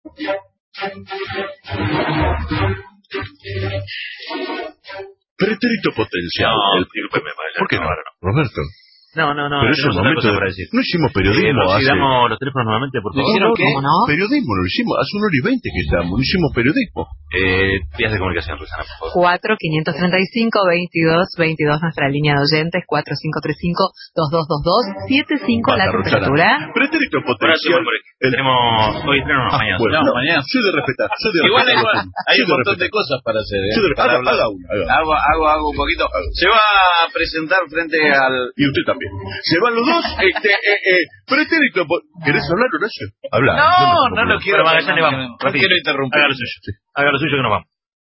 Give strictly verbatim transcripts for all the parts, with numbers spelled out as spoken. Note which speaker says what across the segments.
Speaker 1: Pretérito potencial.
Speaker 2: No,
Speaker 1: el...
Speaker 2: discúlpeme,
Speaker 1: ¿Por qué no?
Speaker 2: no, no.
Speaker 1: Roberto.
Speaker 2: No, no, no.
Speaker 1: Pero es el momento de... No hicimos periodismo
Speaker 2: eh,
Speaker 1: hace...
Speaker 2: Si damos los teléfonos nuevamente, por favor.
Speaker 1: ¿No,
Speaker 3: ¿Cómo no?
Speaker 1: Periodismo, lo hicimos. Hace una hora y veinte que estamos. No hicimos periodismo.
Speaker 2: Eh, vías de comunicación, Rosana, por favor.
Speaker 3: cuatro quinientos treinta y cinco veintidós veintidós, nuestra línea de oyentes, cuatro cinco tres cinco dos dos dos dos siete cinco, la temperatura.
Speaker 1: Pretérito potencial.
Speaker 2: El... Tenemos... Hoy tenemos
Speaker 1: ah,
Speaker 2: mañana.
Speaker 1: Bueno,
Speaker 4: no,
Speaker 1: no,
Speaker 4: mañana.
Speaker 1: Soy de respetar. Soy de
Speaker 4: Igual
Speaker 1: respetar.
Speaker 4: hay, hay un montón de cosas para hacer, ¿eh?
Speaker 1: De...
Speaker 4: Para
Speaker 1: haga, haga una, haga.
Speaker 4: Hago, hago, hago un poquito. Se va a presentar frente al...
Speaker 1: Y usted también. Se van los dos. Este, eh, eh, pretérito. ¿Querés hablar, Horacio? Habla.
Speaker 4: No, no, no lo quiero.
Speaker 2: Pero Magallanes, vamos.
Speaker 4: No quiero interrumpir.
Speaker 2: Haga lo suyo. Sí. Haga lo suyo que nos vamos.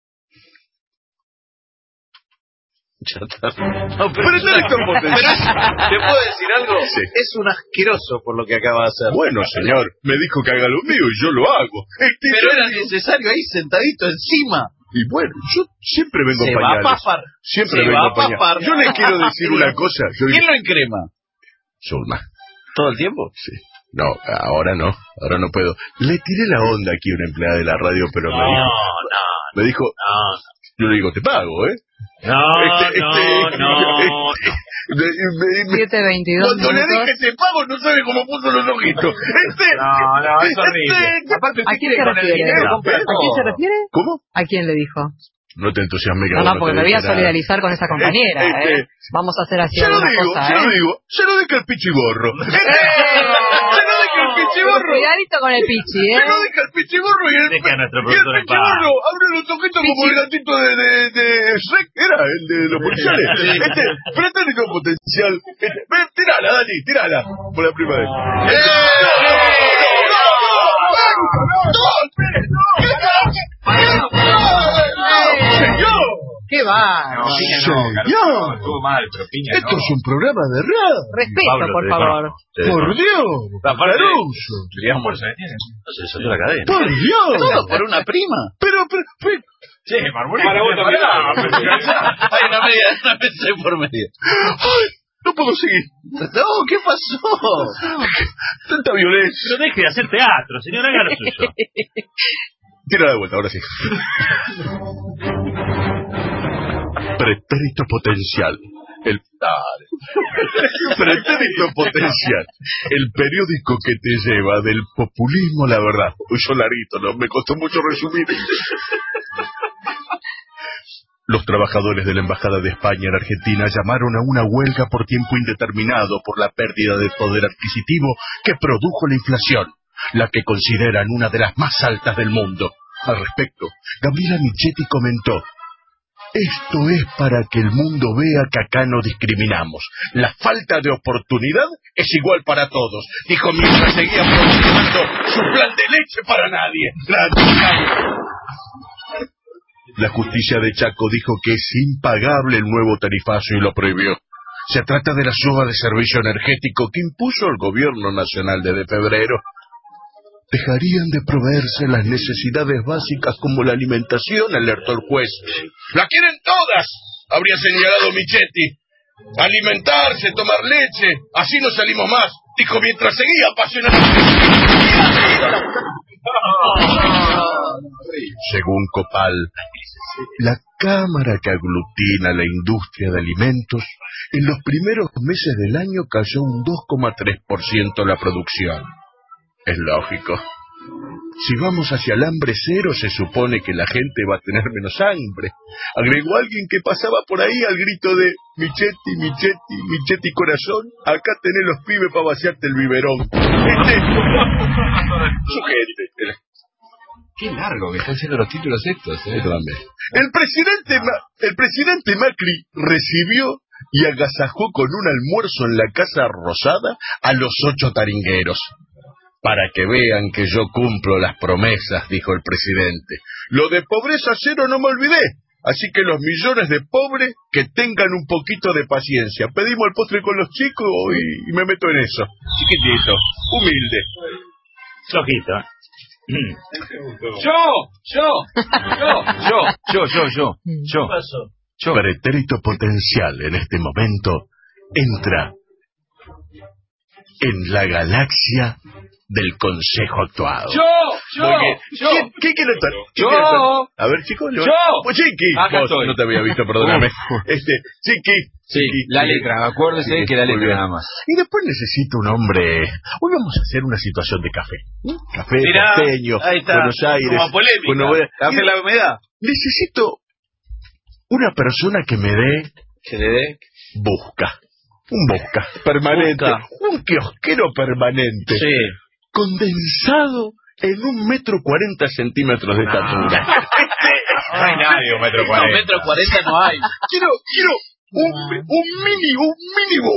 Speaker 4: No, pero
Speaker 1: Pretérito potencial.
Speaker 4: ¿te puedo decir algo?
Speaker 1: Sí.
Speaker 4: Es un asqueroso por lo que acaba de hacer.
Speaker 1: Bueno, señor, me dijo que haga lo mío y yo lo hago. Este,
Speaker 4: Pero
Speaker 1: yo
Speaker 4: era
Speaker 1: digo-
Speaker 4: necesario ahí sentadito encima.
Speaker 1: Y bueno, yo siempre vengo
Speaker 4: Se
Speaker 1: a
Speaker 4: va a
Speaker 1: pañales.
Speaker 4: papar.
Speaker 1: Siempre
Speaker 4: Se
Speaker 1: vengo
Speaker 4: va
Speaker 1: a pañales.
Speaker 4: a papar.
Speaker 1: Yo les quiero decir una cosa. Yo
Speaker 4: ¿Quién lo encrema?
Speaker 1: Zulma.
Speaker 4: ¿Todo el tiempo?
Speaker 1: Sí. No, ahora no. Ahora no puedo. Le tiré la onda aquí a una empleada de la radio, pero
Speaker 2: No,
Speaker 1: me dijo...
Speaker 2: no,
Speaker 1: Me dijo...
Speaker 2: no.
Speaker 1: Yo le digo, te pago, ¿eh?
Speaker 2: No,
Speaker 1: Este,
Speaker 2: no,
Speaker 1: este,
Speaker 2: no,
Speaker 1: este,
Speaker 2: no.
Speaker 1: me- me- me-
Speaker 3: siete veintidós
Speaker 1: Cuando le
Speaker 3: minutos.
Speaker 1: dije te pago, no sabe cómo puso los ojitos. Este...
Speaker 2: No, no, es horrible.
Speaker 1: este-
Speaker 4: Aparte,
Speaker 3: ¿A quién se refiere? ¿A quién se refiere?
Speaker 1: ¿Cómo?
Speaker 3: ¿A quién le dijo?
Speaker 1: No te entusiasmes.
Speaker 3: No, no, porque me voy a solidarizar con esa compañera,
Speaker 1: Este,
Speaker 3: ¿eh? Vamos a hacer así
Speaker 1: Se lo
Speaker 3: alguna
Speaker 1: digo,
Speaker 3: cosa,
Speaker 1: se lo
Speaker 3: ¿eh?
Speaker 1: digo. Se lo deja el pichiborro. Se lo deja el pichiborro.
Speaker 3: Cuidadito con el pichi,
Speaker 1: Se lo
Speaker 3: ¿eh?
Speaker 1: deja el pichiborro y el,
Speaker 2: Deje a nuestro
Speaker 1: y el
Speaker 2: productor en paz.
Speaker 1: pichiborro abre los ojitos como el gatito de, de, de Shrek. Era el de los policiales. Este, pretérito potencial. Este, ven, tirala, Dani, tirala. Por la prima de él. ¡Eh! ¡Señor!
Speaker 3: ¿Qué va?
Speaker 2: No, Piña no,
Speaker 1: Señor.
Speaker 2: Carlos, estuvo mal, pero Piña
Speaker 1: Esto
Speaker 2: no.
Speaker 1: es un programa de radio.
Speaker 3: Respeto,
Speaker 2: Pablo,
Speaker 3: por
Speaker 2: te
Speaker 3: favor.
Speaker 2: desconozco, te
Speaker 1: Por
Speaker 2: desconozco.
Speaker 1: Dios.
Speaker 2: Aparte,
Speaker 1: Caruso.
Speaker 2: digamos, no se salió la cadena.
Speaker 1: Por Dios.
Speaker 4: Todo por una prima.
Speaker 1: Pero, pero, pero,
Speaker 2: Che, Marmolín.
Speaker 4: Para vos también.
Speaker 2: Pará,
Speaker 4: Hay una media, una media por medio.
Speaker 1: ay, no puedo seguir.
Speaker 4: No, ¿qué pasó?
Speaker 1: Tanta violencia.
Speaker 2: Pero deje de hacer teatro, señor, haga lo suyo.
Speaker 1: Tira de vuelta, ahora sí. Pretérito potencial. El dale. Pretérito potencial. El periódico que te lleva del populismo a la verdad. Uy, yo larito, ¿no? Me costó mucho resumir. Los trabajadores de la Embajada de España en Argentina llamaron a una huelga por tiempo indeterminado por la pérdida de poder adquisitivo que produjo la inflación, la que consideran una de las más altas del mundo. Al respecto, Gabriela Michetti comentó: esto es para que el mundo vea que acá no discriminamos. La falta de oportunidad es igual para todos, dijo mientras seguía promocionando su plan de leche para nadie. La... La justicia de Chaco dijo que es impagable el nuevo tarifazo y lo prohibió. Se trata de la suba de servicio energético que impuso el gobierno nacional desde febrero. Dejarían de proveerse las necesidades básicas como la alimentación, alertó el juez. ¡La quieren todas!, habría señalado Michetti. Alimentarse, tomar leche, así no salimos más, dijo mientras seguía apasionadamente. Según Copal, la cámara que aglutina la industria de alimentos, en los primeros meses del año cayó un dos coma tres por ciento la producción. Es lógico. Si vamos hacia el hambre cero, se supone que la gente va a tener menos hambre. Agregó alguien que pasaba por ahí al grito de Michetti, Michetti, Michetti corazón, acá tenés los pibes para vaciarte el biberón. Este... Su gente.
Speaker 5: Qué largo que están siendo los títulos estos, ¿eh?
Speaker 1: El presidente, Ma- el presidente Macri recibió y agasajó con un almuerzo en la Casa Rosada a los ocho taringueros. Para que vean que yo cumplo las promesas, dijo el presidente. Lo de pobreza cero no me olvidé. Así que los millones de pobres que tengan un poquito de paciencia. Pedimos el postre con los chicos y, y me meto en eso. Chiquitito, humilde.
Speaker 2: Flojito.
Speaker 4: Yo, yo, yo,
Speaker 2: Yo, yo, yo, yo, yo.
Speaker 4: ¿qué pasó?
Speaker 2: Yo.
Speaker 1: Pretérito potencial en este momento entra en la galaxia del consejo actuado.
Speaker 5: Yo, yo,
Speaker 1: Porque,
Speaker 5: yo.
Speaker 1: ¿Quién, ¿Quién quiere estar?
Speaker 5: Yo.
Speaker 1: ¿Quién quiere estar? A ver, chicos.
Speaker 5: Yo.
Speaker 1: Pues Chiqui.
Speaker 5: Acá
Speaker 1: Vos,
Speaker 5: estoy.
Speaker 1: no te había visto, perdóname. este, Chiqui.
Speaker 5: Sí,
Speaker 1: Chiqui,
Speaker 5: la
Speaker 1: Chiqui.
Speaker 5: letra, acuérdese
Speaker 1: Sí,
Speaker 5: que la
Speaker 1: muy
Speaker 5: letra
Speaker 1: bien.
Speaker 5: nada más.
Speaker 1: Y después necesito un hombre. Hoy vamos a hacer una situación de café. ¿Mm? Café,
Speaker 4: Mirá,
Speaker 1: costeño,
Speaker 4: ahí está,
Speaker 1: Buenos Aires.
Speaker 4: como polémica.
Speaker 1: Bueno, voy a-
Speaker 4: Café la humedad.
Speaker 1: Necesito una persona que me dé
Speaker 4: ¿Que le dé?
Speaker 1: busca. Un busca permanente.
Speaker 4: Busca.
Speaker 1: Un kiosquero permanente.
Speaker 4: Sí.
Speaker 1: Condensado en un metro cuarenta centímetros de estatura.
Speaker 5: No hay nadie, un metro
Speaker 4: No,
Speaker 5: cuarenta.
Speaker 4: metro cuarenta no hay.
Speaker 1: Quiero, quiero un, un mini, un mínimo.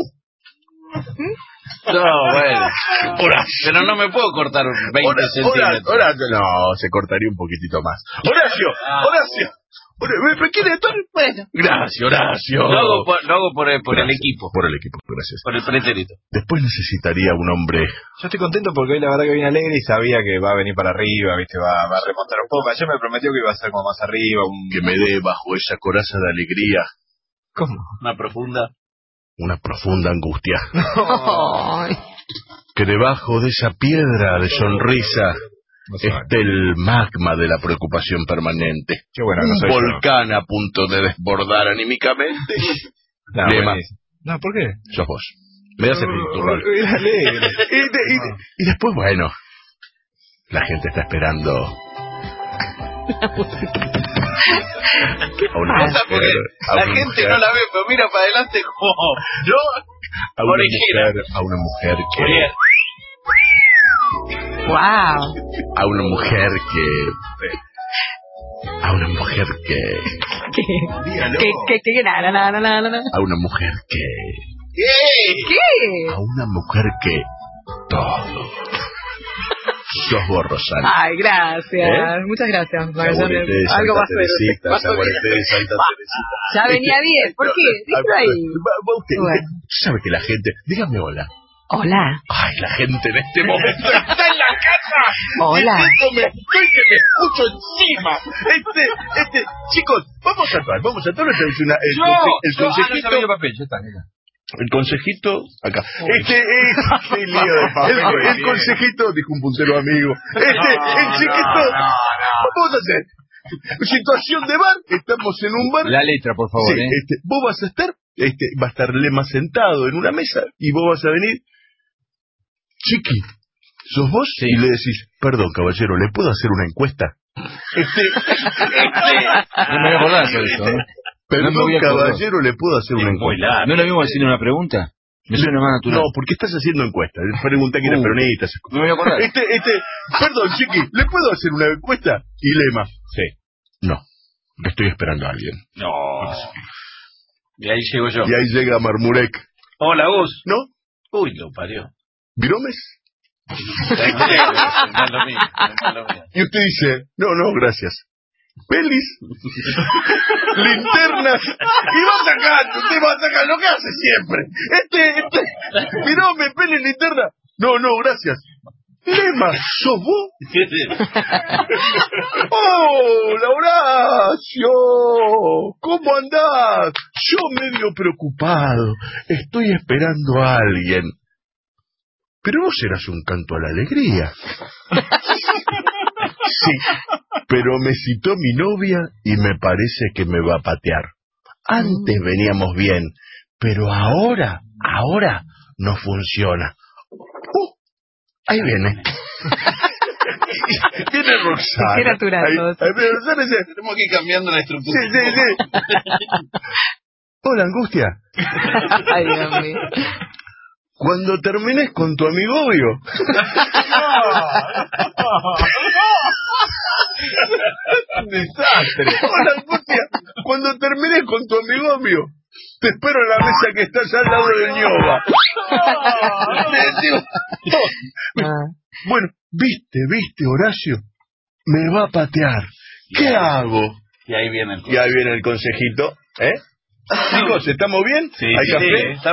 Speaker 4: No, bueno.
Speaker 1: Horacio.
Speaker 4: Pero no me puedo cortar veinte
Speaker 1: Hora-
Speaker 4: centímetros.
Speaker 1: Hora- Horacio, no, se cortaría un poquitito más. Horacio, Horacio. Hora- ¿Me quiere estar? Bueno. Gracias, Horacio.
Speaker 4: Lo hago por, lo hago por, el- por el
Speaker 1: Gracias.
Speaker 4: equipo.
Speaker 1: Por el equipo, gracias.
Speaker 4: Por el pretérito.
Speaker 1: Después necesitaría un hombre.
Speaker 5: Yo estoy contento porque hoy la verdad que viene alegre y sabía que va a venir para arriba, viste, va, va a remontar un poco. Ayer me prometió que iba a ser como más arriba, un...
Speaker 1: Que me dé bajo esa coraza de alegría
Speaker 5: ¿Cómo?
Speaker 4: Una profunda.
Speaker 1: una profunda angustia.
Speaker 3: Ay.
Speaker 1: Que debajo de esa piedra de sonrisa
Speaker 5: No sé.
Speaker 1: esté el magma de la preocupación permanente.
Speaker 5: Qué bueno, no
Speaker 1: Un
Speaker 5: soy yo.
Speaker 1: volcán a punto de desbordar anímicamente.
Speaker 5: No,
Speaker 1: Lema.
Speaker 5: buenísimo. No, ¿por qué?
Speaker 1: Sos vos. Me das el tu rol.
Speaker 5: Era alegre.
Speaker 1: Y, de- y de- y después, bueno, la gente está esperando a una
Speaker 4: Pasa porque
Speaker 1: mujer, a
Speaker 4: la
Speaker 1: una
Speaker 4: gente
Speaker 1: mujer,
Speaker 4: no la ve, pero mira para adelante como yo.
Speaker 1: a una
Speaker 4: orejera.
Speaker 1: mujer, a una mujer que,
Speaker 4: Bien.
Speaker 3: Wow.
Speaker 1: a una mujer que, a una mujer que,
Speaker 3: ¿Qué?
Speaker 1: dígalo,
Speaker 3: ¿Qué? ¿Qué? ¿Qué? Nada, nada, nada, nada.
Speaker 1: a una mujer que,
Speaker 3: ¿Qué?
Speaker 1: a una mujer que todo. Sos vos, Rosana.
Speaker 3: Ay, gracias.
Speaker 1: ¿Eh?
Speaker 3: Muchas gracias.
Speaker 1: Saborete de
Speaker 3: Algo
Speaker 1: Santa
Speaker 3: va a ser.
Speaker 1: Teresita,
Speaker 3: Va a ser-
Speaker 1: saborete de Santa Teresita.
Speaker 3: Ya venía bien. ¿Por qué? Dígalo ahí.
Speaker 1: Va- va usted,
Speaker 3: Bueno.
Speaker 1: usted sabe que la gente, dígame hola.
Speaker 3: Hola.
Speaker 1: Ay, la gente en este momento está en la casa.
Speaker 3: Hola.
Speaker 1: Diciéndome, estoy que me escucho encima. Este, este, chicos, vamos a actuar, vamos a actuar. Una, el,
Speaker 5: Yo,
Speaker 1: conse- el
Speaker 5: yo, ah, no
Speaker 1: consejito,
Speaker 5: estaba en el papel, ya está, mira.
Speaker 1: el consejito, acá. Este, eh, qué lío de papel. El, el consejito, dijo un puntero amigo. Este, el chiquito, vamos a hacer. Situación de bar, estamos en un bar.
Speaker 5: La letra, por favor,
Speaker 1: Sí,
Speaker 5: ¿eh?
Speaker 1: este, vos vas a estar, este, va a estar Lema sentado en una mesa y vos vas a venir. Chiqui, ¿sos vos?
Speaker 5: Sí.
Speaker 1: Y le decís, perdón, caballero, ¿le puedo hacer una encuesta? Este, este,
Speaker 5: No me voy a acordar de eso, ¿no?
Speaker 1: perdón,
Speaker 5: No me voy a acordar.
Speaker 1: caballero, ¿le puedo hacer una
Speaker 4: Muy
Speaker 1: encuesta?
Speaker 4: largo.
Speaker 5: ¿No es lo mismo decir una pregunta? Me suena más natural.
Speaker 1: No, porque estás haciendo encuesta. Pregunta quién es
Speaker 5: Uh.
Speaker 1: peronista. esas cosas.
Speaker 5: No me voy a acordar.
Speaker 1: Este, este, perdón, Chiqui, ¿le puedo hacer una encuesta? Y Lema, sí. No, estoy esperando a alguien.
Speaker 4: No. Y ahí llego yo.
Speaker 1: Y ahí llega Marmurek.
Speaker 4: Hola, Gus.
Speaker 1: ¿No?
Speaker 4: Uy, lo parió.
Speaker 1: ¿Viromes?
Speaker 4: No es lo mismo, no es lo mismo.
Speaker 1: Y usted dice, no, no, gracias. Pelis, linternas, y va sacando, usted va sacando lo que hace siempre. Este, este, mirome, pelis, linterna. No, no, gracias. Lema, ¿sos vos? ¡Hola, Horacio! ¿Cómo andás? Yo medio preocupado. Estoy esperando a alguien. Pero vos eras un canto a la alegría. Sí, pero me citó mi novia y me parece que me va a patear. Antes veníamos bien, pero ahora, ahora no funciona. Uh, ahí viene. Viene Roxana.
Speaker 3: Qué natural,
Speaker 1: Ahí,
Speaker 3: todos.
Speaker 1: ahí viene Roxana y dice,
Speaker 4: Tenemos que ir cambiando la estructura.
Speaker 1: sí, sí, sí. Hola, Angustia.
Speaker 3: Ay, Dios mío.
Speaker 1: Cuando termines con tu amigo obvio.
Speaker 5: Un desastre.
Speaker 1: Hola, Angustia. Cuando termines con tu amigo obvio, te espero en la mesa que está allá al lado del ñoba.
Speaker 3: Ah.
Speaker 1: Bueno, viste, viste, Horacio, me va a patear. ¿Qué hago?
Speaker 4: Y ahí viene el
Speaker 1: Y ahí viene el consejito, ¿eh? Chicos, ¿estamos bien?
Speaker 4: Sí,
Speaker 1: ¿Hay
Speaker 4: sí,
Speaker 1: café?
Speaker 4: sí, está-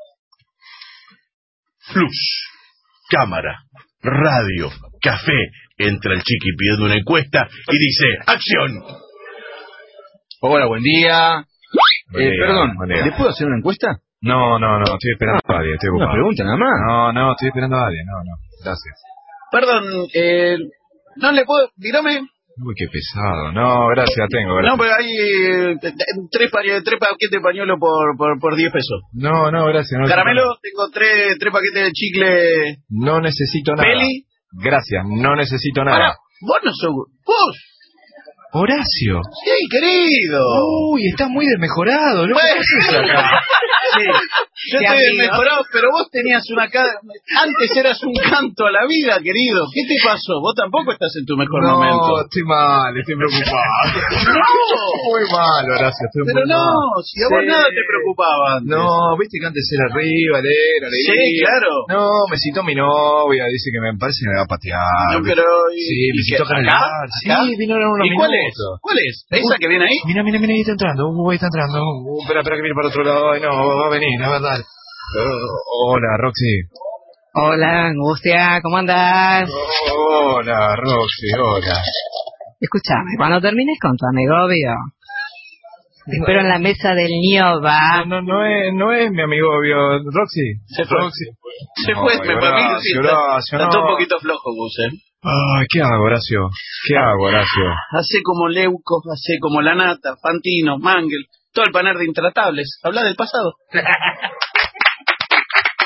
Speaker 1: Luz, cámara, radio, café. Entra el chiqui pidiendo una encuesta y dice, ¡acción!
Speaker 5: Hola, buen día.
Speaker 6: Buen
Speaker 5: Eh,
Speaker 6: día,
Speaker 5: perdón,
Speaker 6: buen día.
Speaker 5: ¿le puedo hacer una encuesta?
Speaker 6: No, no, no, estoy esperando a alguien, estoy
Speaker 5: Una
Speaker 6: ocupado.
Speaker 5: pregunta nada más.
Speaker 6: No, no, estoy esperando a alguien, no, no, gracias.
Speaker 4: Perdón, eh, no le puedo... Dígame.
Speaker 5: Uy, qué pesado. No, gracias, tengo, gracias.
Speaker 4: No, pero hay eh, tres, pañuelos, tres paquetes de pañuelo por, por, por diez pesos.
Speaker 5: No, no, gracias. No,
Speaker 4: Caramelo, tengo tres, tres paquetes de chicle...
Speaker 5: No necesito nada.
Speaker 4: Peli.
Speaker 5: Gracias, no necesito nada.
Speaker 4: Ahora, vos no sos... Vos...
Speaker 5: Horacio.
Speaker 4: Sí, querido.
Speaker 5: Uy, estás muy desmejorado, ¿no?
Speaker 4: Bueno.
Speaker 5: ¿Qué haces acá?
Speaker 4: Sí, yo
Speaker 3: Qué
Speaker 4: estoy
Speaker 3: amigo.
Speaker 4: mejorado, pero vos tenías una... ca- Antes eras un canto a la vida, querido. ¿Qué te pasó? Vos tampoco estás en tu mejor
Speaker 5: No,
Speaker 4: momento.
Speaker 5: estoy mal, estoy preocupado.
Speaker 4: No,
Speaker 5: Muy mal, Horacio, estoy
Speaker 4: pero
Speaker 5: muy
Speaker 4: no,
Speaker 5: mal.
Speaker 4: si a vos
Speaker 5: Sí.
Speaker 4: nada te preocupaba antes.
Speaker 5: No, viste que antes era arriba, alegre, alegría.
Speaker 4: Sí, claro.
Speaker 5: No, me citó mi novia, dice que me parece que me va a patear.
Speaker 4: No, pero... ¿y-
Speaker 5: Sí,
Speaker 4: y
Speaker 5: me
Speaker 4: qué?
Speaker 5: citó acá en el
Speaker 4: ¿Acá?
Speaker 5: bar. Sí,
Speaker 4: ¿Acá?
Speaker 5: vino en unos
Speaker 4: ¿Y cuál es?
Speaker 5: minutos.
Speaker 4: ¿Cuál es? ¿Esa que viene ahí?
Speaker 5: Mira, mira, mira, ahí está entrando. Uy, está entrando. Uh, espera, espera que viene para otro lado. Ay, no, va a venir, la verdad. Uh, hola, Roxy.
Speaker 3: Hola, Angustia, ¿cómo andás?
Speaker 5: Hola, Roxy, hola.
Speaker 3: Escúchame, cuando termines con tu amigo, obvio, te espero en la mesa del Nioba.
Speaker 5: No, no, no es, no es mi amigo obvio. Roxy.
Speaker 4: Se fue.
Speaker 5: Roxy.
Speaker 4: Se fue, me parece que sí, está,
Speaker 5: Horacio,
Speaker 4: está
Speaker 5: no.
Speaker 4: todo un poquito flojo, Gus, ¿eh?
Speaker 5: Ay, ¿qué hago, Horacio? ¿Qué hago, Horacio?
Speaker 4: Hace como Leuco, hace como La Nata, Fantino, Mangel, todo el panel de intratables. Habla del pasado.